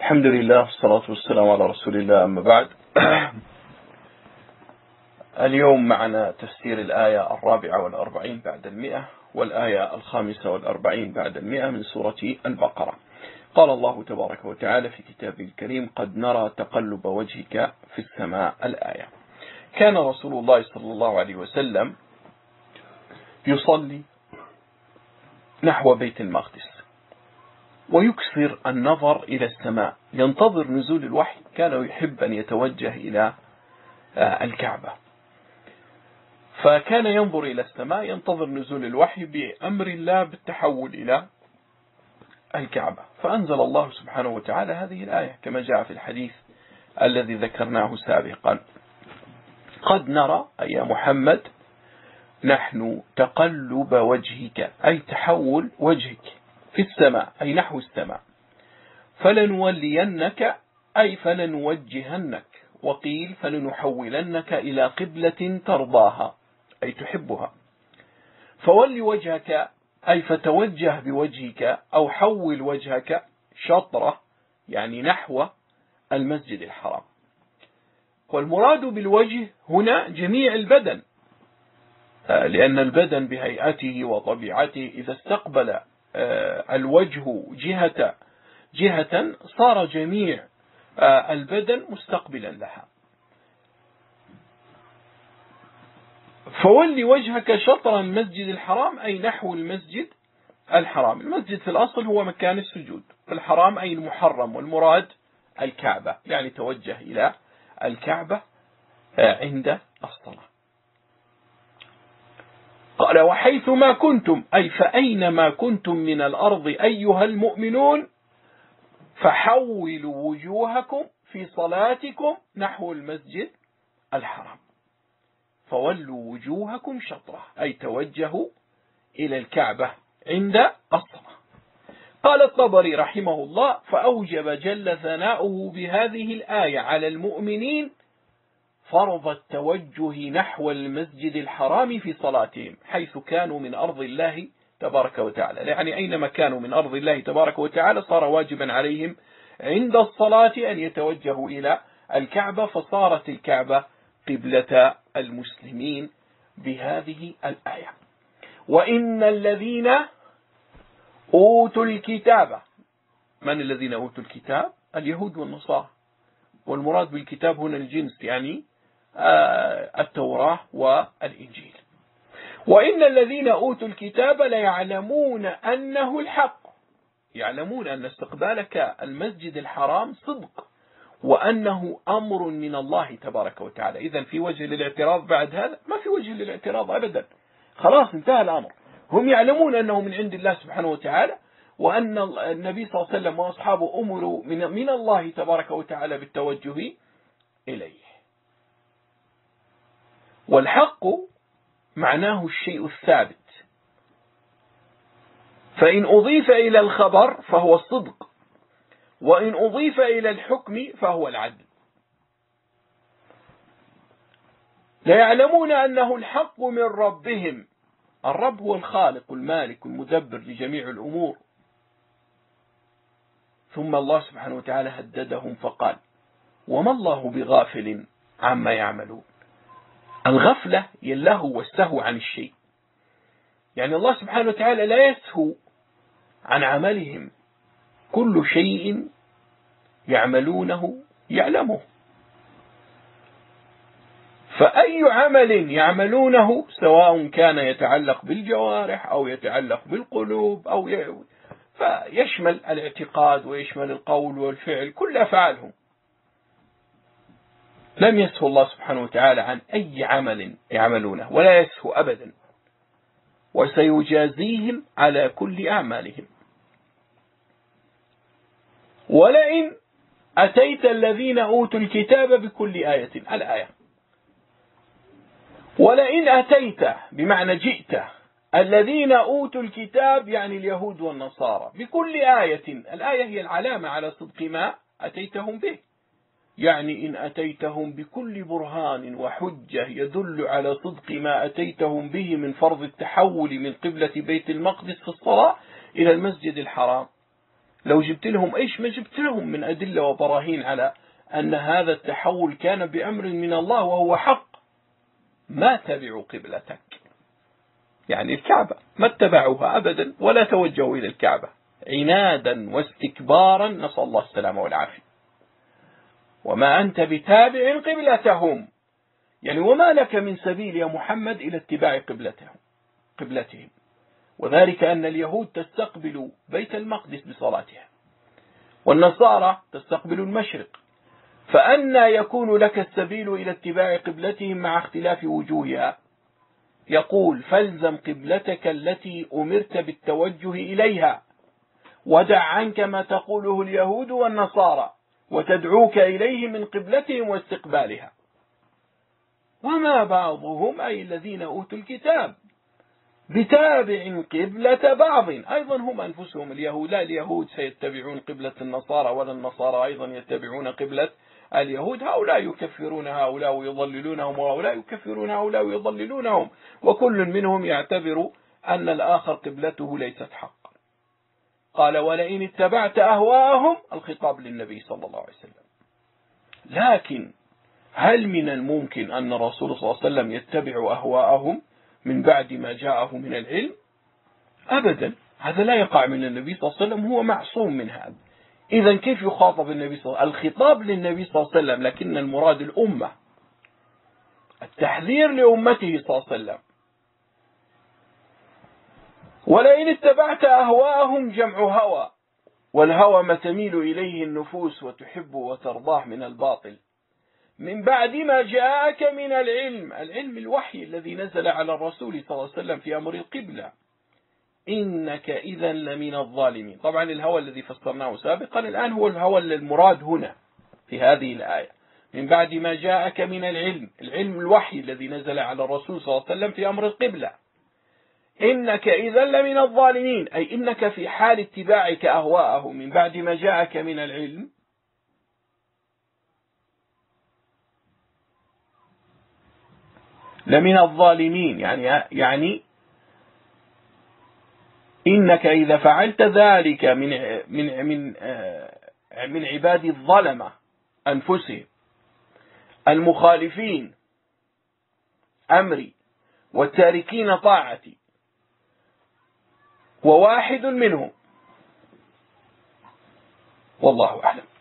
الحمد لله والصلاة والسلام على رسول الله، أما بعد. اليوم معنا تفسير الآية 44 بعد 100 والآية 45 بعد 100 من سورة البقرة. قال الله تبارك وتعالى في كتابه الكريم: قد نرى تقلب وجهك في السماء. الآية. كان رسول الله صلى الله عليه وسلم يصلي نحو بيت المقدس ويكثر النظر إلى السماء، ينتظر نزول الوحي. كان يحب أن يتوجه إلى الكعبة، فكان ينظر إلى السماء ينتظر نزول الوحي بأمر الله بالتحول إلى الكعبة. فأنزل الله سبحانه وتعالى هذه الآية كما جاء في الحديث الذي ذكرناه سابقا: قد نرى أي يا محمد نحن تقلب وجهك، أي تحول وجهك في السماء، أي نحو السماء، فلنولينك أي فلنوجهنك، وقيل فلنحولنك إلى قبلة ترضاها أي تحبها. فول وجهك أي فتوجه بوجهك أو حول وجهك شطرة، يعني نحو المسجد الحرام. والمراد بالوجه هنا جميع البدن، لأن البدن بهيئته وطبيعته إذا استقبل الوجه جهة صار جميع البدن مستقبلا لها. فول وجهك شطر المسجد الحرام أي نحو المسجد الحرام. المسجد في الأصل هو مكان السجود، الحرام أي المحرم، والمراد الكعبة، يعني توجه إلى الكعبة عند الصلاة. قال: وحيث ما كنتم أي فأينما كنتم من الأرض أيها المؤمنون فحولوا وجوهكم في صلاتكم نحو المسجد الحرام. فولوا وجوهكم شطرة أي توجهوا إلى الكعبة عند الصلاة. قال الطبري رحمه الله: فأوجب جل ثناؤه بهذه الآية على المؤمنين فرض التوجه نحو المسجد الحرام في صلاتهم حيث كانوا من أرض الله تبارك وتعالى، يعني أينما كانوا من أرض الله تبارك وتعالى صار واجبا عليهم عند الصلاة أن يتوجهوا إلى الكعبة، فصارت الكعبة قبلة المسلمين بهذه الآية. وإن الذين أوتوا الكتاب، من الذين أوتوا الكتاب؟ اليهود والنصارى، والمراد بالكتاب هنا الجنس، يعني التوراة والإنجيل. وإن الذين أوتوا الكتاب ليعلمون أنه الحق، يعلمون أن استقبالك المسجد الحرام صدق، وأنه أمر من الله تبارك وتعالى. إذن في وجه للاعتراض بعد هذا؟ ما في وجه للاعتراض أبدا، خلاص انتهى الأمر. هم يعلمون أنه من عند الله سبحانه وتعالى، وأن النبي صلى الله عليه وسلم وأصحابه أمروا من الله تبارك وتعالى بالتوجه إليه. والحق معناه الشيء الثابت، فإن أضيف إلى الخبر فهو الصدق، وإن أضيف إلى الحكم فهو العدل. ليعلمون أنه الحق من ربهم. الرب هو الخالق المالك المدبر لجميع الأمور. ثم الله سبحانه وتعالى هددهم فقال: وما الله بغافل عما يعملون. الغفلة اللهو والسهو عن الشيء، يعني الله سبحانه وتعالى لا يسهو عن عملهم، كل شيء يعملونه يعلمه. فأي عمل يعملونه سواء كان يتعلق بالجوارح أو يتعلق بالقلوب أو فيشمل الاعتقاد ويشمل القول والفعل، كل أفعالهم لم يسهو الله سبحانه وتعالى عن أي عمل يعملونه، ولا يسهو أبدا، وسيجازيهم على كل أعمالهم. ولئن أتيت الذين أوتوا الكتاب بكل آية. الآية. ولئن أتيت بمعنى جئت الذين أوتوا الكتاب، يعني اليهود والنصارى، بكل آية. الآية هي العلامة على صدق ما أتيتهم به، يعني إن أتيتهم بكل برهان وحجة يدل على صدق ما أتيتهم به من فرض التحول من قبلة بيت المقدس في الصلاة إلى المسجد الحرام، لو جبت لهم إيش ما جبت لهم من أدلة وبراهين على أن هذا التحول كان بأمر من الله وهو حق، ما تبعوا قبلتك، يعني الكعبة ما اتبعوها أبدا ولا توجهوا إلى الكعبة عنادا واستكبارا، نسأل الله السلامة والعافية. وما أنت بتابع قبلتهم، يعني وما لك من سبيل يا محمد إلى اتباع قبلتهم، وذلك أن اليهود تستقبل بيت المقدس بصلاتها، والنصارى تستقبل المشرق، فأنى يكون لك السبيل إلى اتباع قبلتهم مع اختلاف وجوهها؟ يقول فالزم قبلتك التي أمرت بالتوجه إليها، ودع عنك ما تقوله اليهود والنصارى وتدعوك إليه من قبلتهم واستقبالها. وما بعضهم أي الذين أوتوا الكتاب بتابع قبلة بعض، أيضا هم أنفسهم اليهود، لا اليهود سيتبعون قبلة النصارى ولا النصارى أيضا يتبعون قبلة اليهود، هؤلاء يكفرون هؤلاء ويضللونهم وهؤلاء يكفرون هؤلاء ويضللونهم، وكل منهم يعتبر أن الآخر قبلته ليست حق. قال ولئن اتبعت أهواءهم، الخطاب للنبي صلى الله عليه وسلم. لكن هل من الممكن أن الرسول صلى الله عليه وسلم يتبع أهواءهم من بعد ما جاءه من العلم؟ أبدا، هذا لا يقع من النبي صلى الله عليه وسلم، هو معصوم من هذا. إذا كيف يخاطب النبي صلى الله عليه وسلم؟ الخطاب للنبي صلى الله عليه وسلم، لكن المراد الأمة، التحذير لأمته صلى الله عليه وسلم. ولئن اتبعت أهواءهم، جمع هوى، والهوى ما تميل إليه النفوس وتحب وترضاه من الباطل، من بعد ما جاءك من العلم، العلم الوحي الذي نزل على الرسول صلى الله عليه وسلم في أمر القبلة، إنك إذا لمن الظالمين. طبعا الهوى الذي فسرناه سابقا الآن هو الهوى المراد هنا في هذه الآية، من بعد ما جاءك من العلم، العلم الوحي الذي نزل على الرسول صلى الله عليه وسلم في أمر القبلة. إنك إذا لمن الظالمين، أي إنك في حال اتباعك أهواءهم من بعد ما جاءك من العلم لمن الظالمين، يعني إنك إذا فعلت ذلك من عباد الظلمة أنفسهم المخالفين أمري والتاركين طاعتي، وواحد منهم، والله أعلم.